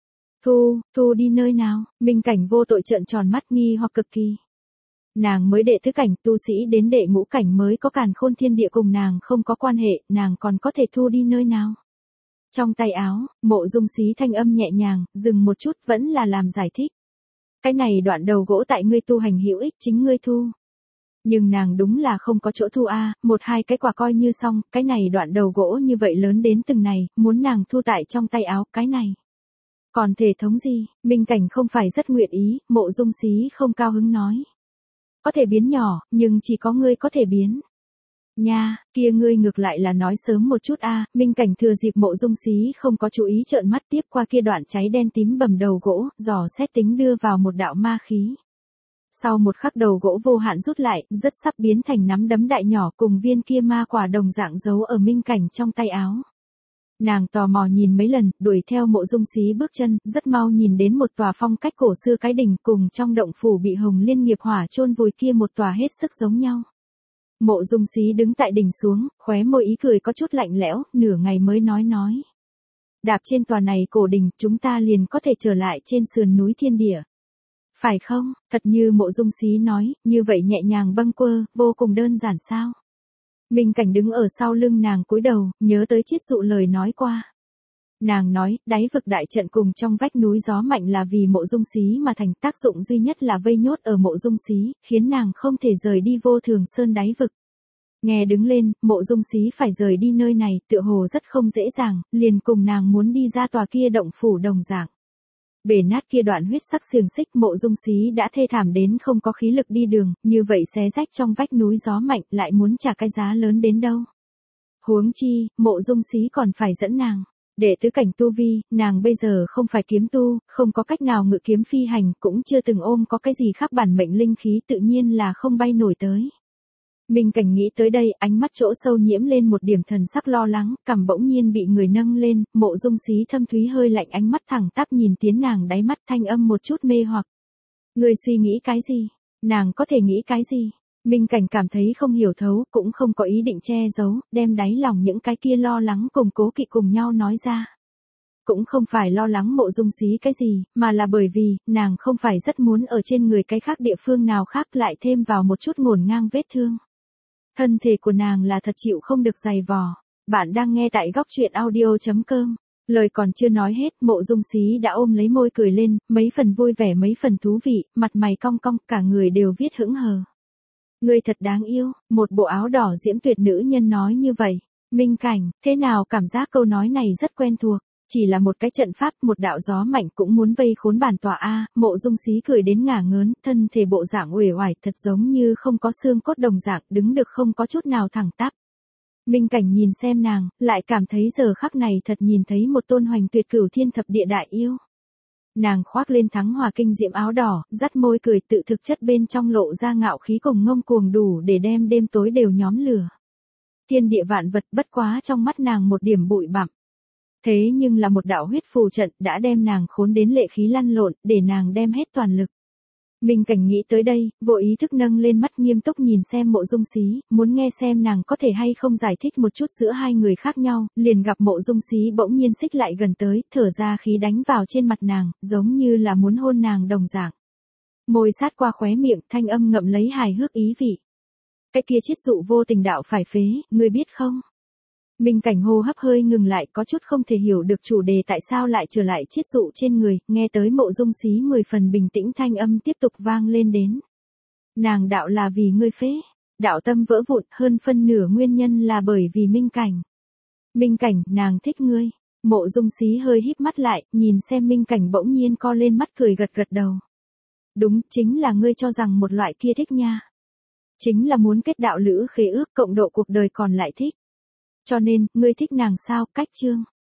Thu, thu đi nơi nào? Minh Cảnh vô tội trợn tròn mắt nghi hoặc cực kỳ. Nàng mới đệ tứ cảnh, tu sĩ đến đệ ngũ cảnh mới có càn khôn thiên địa, cùng nàng không có quan hệ, nàng còn có thể thu đi nơi nào? Trong tay áo, Mộ Dung Xí thanh âm nhẹ nhàng, dừng một chút, vẫn là làm giải thích. Cái này đoạn đầu gỗ tại ngươi tu hành hữu ích, chính ngươi thu. Nhưng nàng đúng là không có chỗ thu a, một hai cái quả coi như xong, cái này đoạn đầu gỗ như vậy lớn đến từng này, muốn nàng thu tại trong tay áo, cái này. Còn thể thống gì, Minh Cảnh không phải rất nguyện ý, Mộ Dung Xí không cao hứng nói. Có thể biến nhỏ, nhưng chỉ có ngươi có thể biến. Nha, kia ngươi ngược lại là nói sớm một chút a. Minh Cảnh thừa dịp Mộ Dung Xí không có chú ý trợn mắt tiếp qua kia đoạn cháy đen tím bầm đầu gỗ, dò xét tính đưa vào một đạo ma khí. Sau một khắc đầu gỗ vô hạn rút lại, rất sắp biến thành nắm đấm đại nhỏ, cùng viên kia ma quả đồng dạng giấu ở Minh Cảnh trong tay áo. Nàng tò mò nhìn mấy lần, đuổi theo Mộ Dung Xí bước chân, rất mau nhìn đến một tòa phong cách cổ xưa cái đình, cùng trong động phủ bị Hồng Liên nghiệp hỏa chôn vùi kia một tòa hết sức giống nhau. Mộ Dung Xí đứng tại đỉnh xuống, khóe môi ý cười có chút lạnh lẽo, nửa ngày mới nói nói. Đạp trên tòa này cổ đình, chúng ta liền có thể trở lại trên sườn núi thiên địa. Phải không, thật như Mộ Dung Xí nói, như vậy nhẹ nhàng bâng quơ, vô cùng đơn giản sao? Minh Cảnh đứng ở sau lưng nàng cúi đầu, nhớ tới Chiết Dụ lời nói qua. Nàng nói, đáy vực đại trận cùng trong vách núi gió mạnh là vì Mộ Dung Xí mà thành, tác dụng duy nhất là vây nhốt ở Mộ Dung Xí, khiến nàng không thể rời đi Vô Thường Sơn đáy vực. Nghe đứng lên, Mộ Dung Xí phải rời đi nơi này, tựa hồ rất không dễ dàng, liền cùng nàng muốn đi ra tòa kia động phủ đồng dạng. Bể nát kia đoạn huyết sắc xiềng xích, Mộ Dung Xí đã thê thảm đến không có khí lực đi đường, như vậy xé rách trong vách núi gió mạnh, lại muốn trả cái giá lớn đến đâu. Huống chi, Mộ Dung Xí còn phải dẫn nàng. Đệ tứ cảnh tu vi, nàng bây giờ không phải kiếm tu, không có cách nào ngự kiếm phi hành, cũng chưa từng ôm có cái gì khác bản mệnh linh khí, tự nhiên là không bay nổi tới. Minh Cảnh nghĩ tới đây, ánh mắt chỗ sâu nhiễm lên một điểm thần sắc lo lắng, cằm bỗng nhiên bị người nâng lên, Mộ Dung Xí thâm thúy hơi lạnh, ánh mắt thẳng tắp nhìn tiến nàng đáy mắt, thanh âm một chút mê hoặc. Người suy nghĩ cái gì? Nàng có thể nghĩ cái gì? Minh Cảnh cảm thấy không hiểu thấu, cũng không có ý định che giấu, đem đáy lòng những cái kia lo lắng cùng cố kỵ cùng nhau nói ra. Cũng không phải lo lắng Mộ Dung Xí cái gì, mà là bởi vì, nàng không phải rất muốn ở trên người cái khác địa phương nào khác lại thêm vào một chút ngổn ngang vết thương. Thân thể của nàng là thật chịu không được dày vò. Bạn đang nghe tại góc truyện audio chấm com. Lời còn chưa nói hết, Mộ Dung Xí đã ôm lấy môi cười lên, mấy phần vui vẻ mấy phần thú vị, mặt mày cong cong, cả người đều viết hững hờ. Ngươi thật đáng yêu, một bộ áo đỏ diễm tuyệt nữ nhân nói như vậy. Minh Cảnh, thế nào cảm giác câu nói này rất quen thuộc. Chỉ là một cái trận pháp, một đạo gió mạnh cũng muốn vây khốn bản tọa a. Mộ Dung Xí cười đến ngả ngớn, thân thể bộ dạng uể oải thật giống như không có xương cốt đồng dạng, đứng được không có chút nào thẳng tắp. Minh Cảnh nhìn xem nàng, lại cảm thấy giờ khắc này thật nhìn thấy một tôn hoành tuyệt cửu thiên thập địa đại yêu. Nàng khoác lên thắng hòa kinh diệm áo đỏ, dắt môi cười, tự thực chất bên trong lộ ra ngạo khí cùng ngông cuồng đủ để đem đêm tối đều nhóm lửa. Thiên địa vạn vật bất quá trong mắt nàng một điểm bụi bặm. Thế nhưng là một đạo huyết phù trận đã đem nàng khốn đến lệ khí lăn lộn, để nàng đem hết toàn lực. Minh Cảnh nghĩ tới đây, vội ý thức nâng lên mắt nghiêm túc nhìn xem Mộ Dung Xí, muốn nghe xem nàng có thể hay không giải thích một chút giữa hai người khác nhau, liền gặp Mộ Dung Xí bỗng nhiên xích lại gần tới, thở ra khí đánh vào trên mặt nàng, giống như là muốn hôn nàng đồng dạng. Môi sát qua khóe miệng, thanh âm ngậm lấy hài hước ý vị. Cái kia chiết dụ vô tình đạo phải phế, ngươi biết không? Minh Cảnh hô hấp hơi ngừng lại, có chút không thể hiểu được chủ đề tại sao lại trở lại chiết dụ trên người, nghe tới Mộ Dung Xí mười phần bình tĩnh thanh âm tiếp tục vang lên đến. Nàng đạo là vì ngươi phế, đạo tâm vỡ vụn, hơn phân nửa nguyên nhân là bởi vì Minh Cảnh. Minh Cảnh, nàng thích ngươi. Mộ Dung Xí hơi híp mắt lại, nhìn xem Minh Cảnh bỗng nhiên co lên mắt cười gật gật đầu. Đúng, chính là ngươi cho rằng một loại kia thích nha. Chính là muốn kết đạo lữ khế ước cộng độ cuộc đời còn lại thích. Cho nên, ngươi thích nàng sao, cách chương.